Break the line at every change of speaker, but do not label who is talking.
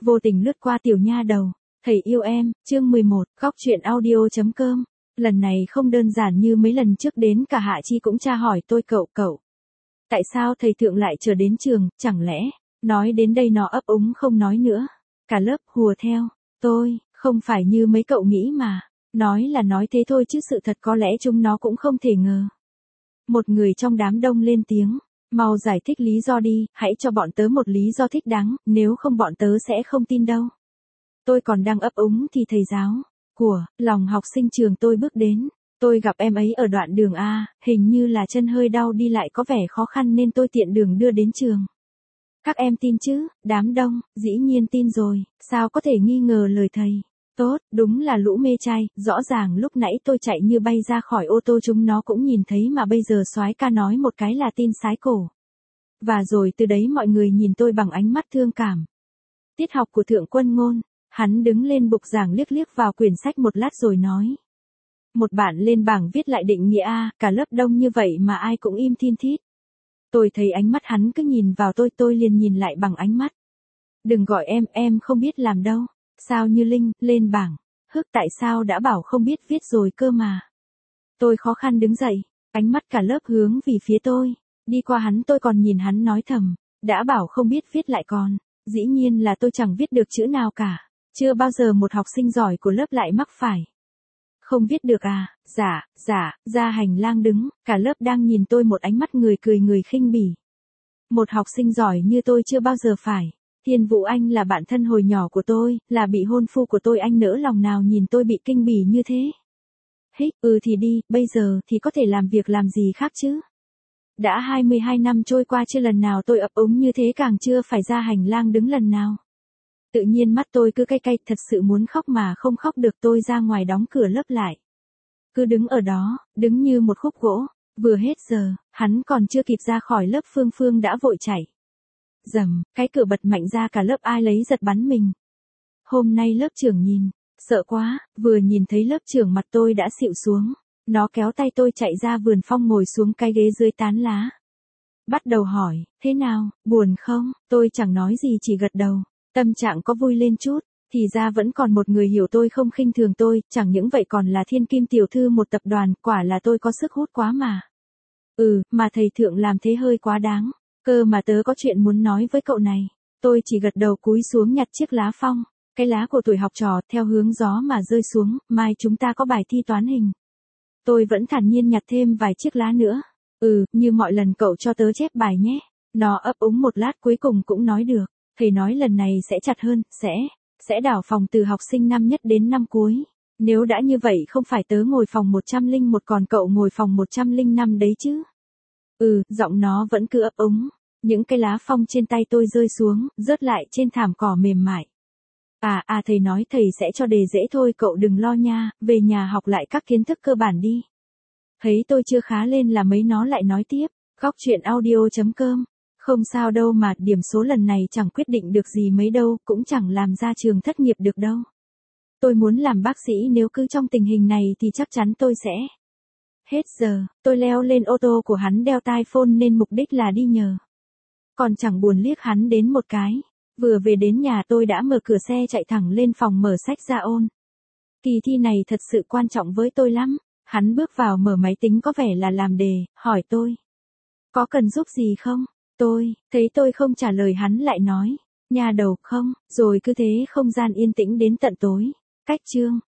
vô tình lướt qua tiểu nha đầu. Thầy yêu em, chương 11, góc truyện audio.com. Lần này không đơn giản như mấy lần trước đến cả Hạ Chi cũng tra hỏi tôi cậu. Tại sao thầy thượng lại chờ đến trường, chẳng lẽ, nói đến đây nó ấp úng không nói nữa. Cả lớp hùa theo, tôi, không phải như mấy cậu nghĩ mà. Nói là nói thế thôi chứ sự thật có lẽ chúng nó cũng không thể ngờ. Một người trong đám đông lên tiếng, mau giải thích lý do đi, hãy cho bọn tớ một lý do thích đáng, nếu không bọn tớ sẽ không tin đâu. Tôi còn đang ấp úng thì thầy giáo của lòng học sinh trường tôi bước đến. Tôi gặp em ấy ở đoạn đường A, hình như là chân hơi đau đi lại có vẻ khó khăn nên tôi tiện đường đưa đến trường. Các em tin chứ? Đám đông, dĩ nhiên tin rồi, sao có thể nghi ngờ lời thầy. Tốt, đúng là lũ mê trai, rõ ràng lúc nãy tôi chạy như bay ra khỏi ô tô chúng nó cũng nhìn thấy mà bây giờ soái ca nói một cái là tin sái cổ. Và rồi từ đấy mọi người nhìn tôi bằng ánh mắt thương cảm. Tiết học của Thượng Quân Ngôn, hắn đứng lên bục giảng liếc vào quyển sách một lát rồi nói. Một bạn lên bảng viết lại định nghĩa A, cả lớp đông như vậy mà ai cũng im thin thít. Tôi thấy ánh mắt hắn cứ nhìn vào tôi liền nhìn lại bằng ánh mắt. Đừng gọi em không biết làm đâu. Sao như Linh, lên bảng. Hức tại sao đã bảo không biết viết rồi cơ mà. Tôi khó khăn đứng dậy, ánh mắt cả lớp hướng về phía tôi. Đi qua hắn tôi còn nhìn hắn nói thầm. Đã bảo không biết viết lại còn. Dĩ nhiên là tôi chẳng viết được chữ nào cả. Chưa bao giờ một học sinh giỏi của lớp lại mắc phải. Không viết được à, dạ, ra hành lang đứng, cả lớp đang nhìn tôi một ánh mắt người cười người khinh bỉ. Một học sinh giỏi như tôi chưa bao giờ phải. Thiên Vũ Anh là bạn thân hồi nhỏ của tôi, là bị hôn phu của tôi, anh nỡ lòng nào nhìn tôi bị kinh bỉ như thế. Hích, thì đi, bây giờ thì có thể làm việc làm gì khác chứ. Đã 22 năm trôi qua chưa lần nào tôi ấp úng như thế, càng chưa phải ra hành lang đứng lần nào. Tự nhiên mắt tôi cứ cay thật sự muốn khóc mà không khóc được. Tôi ra ngoài đóng cửa lớp lại. Cứ đứng ở đó, đứng như một khúc gỗ. Vừa hết giờ, hắn còn chưa kịp ra khỏi lớp Phương đã vội chạy. Dầm, cái cửa bật mạnh ra cả lớp ai lấy giật bắn mình. Hôm nay lớp trưởng nhìn, sợ quá, vừa nhìn thấy lớp trưởng mặt tôi đã xịu xuống. Nó kéo tay tôi chạy ra vườn phong ngồi xuống cái ghế dưới tán lá. Bắt đầu hỏi, thế nào, buồn không? Tôi chẳng nói gì chỉ gật đầu. Tâm trạng có vui lên chút, thì ra vẫn còn một người hiểu tôi không khinh thường tôi, chẳng những vậy còn là thiên kim tiểu thư một tập đoàn, quả là tôi có sức hút quá mà. Mà thầy thượng làm thế hơi quá đáng, cơ mà tớ có chuyện muốn nói với cậu này. Tôi chỉ gật đầu cúi xuống nhặt chiếc lá phong, cái lá của tuổi học trò theo hướng gió mà rơi xuống, mai chúng ta có bài thi toán hình. Tôi vẫn thản nhiên nhặt thêm vài chiếc lá nữa. Như mọi lần cậu cho tớ chép bài nhé. Nó ấp úng một lát cuối cùng cũng nói được. Thầy nói lần này sẽ chặt hơn, sẽ đảo phòng từ học sinh năm nhất đến năm cuối. Nếu đã như vậy không phải tớ ngồi phòng 101 còn cậu ngồi phòng 105 đấy chứ. Giọng nó vẫn cứ ấp úng. Những cái lá phong trên tay tôi rơi xuống, rớt lại trên thảm cỏ mềm mại. Thầy nói thầy sẽ cho đề dễ thôi, cậu đừng lo nha, về nhà học lại các kiến thức cơ bản đi. Thấy tôi chưa khá lên là mấy nó lại nói tiếp, góc truyện audio.com. Không sao đâu mà, điểm số lần này chẳng quyết định được gì mấy đâu, cũng chẳng làm ra trường thất nghiệp được đâu. Tôi muốn làm bác sĩ, nếu cứ trong tình hình này thì chắc chắn tôi sẽ. Hết giờ, tôi leo lên ô tô của hắn đeo tai phone nên mục đích là đi nhờ. Còn chẳng buồn liếc hắn đến một cái. Vừa về đến nhà tôi đã mở cửa xe chạy thẳng lên phòng mở sách ra ôn. Kỳ thi này thật sự quan trọng với tôi lắm. Hắn bước vào mở máy tính có vẻ là làm đề, hỏi tôi. Có cần giúp gì không? Tôi, thấy tôi không trả lời hắn lại nói. Nhà đầu không, rồi cứ thế không gian yên tĩnh đến tận tối. Cách chương.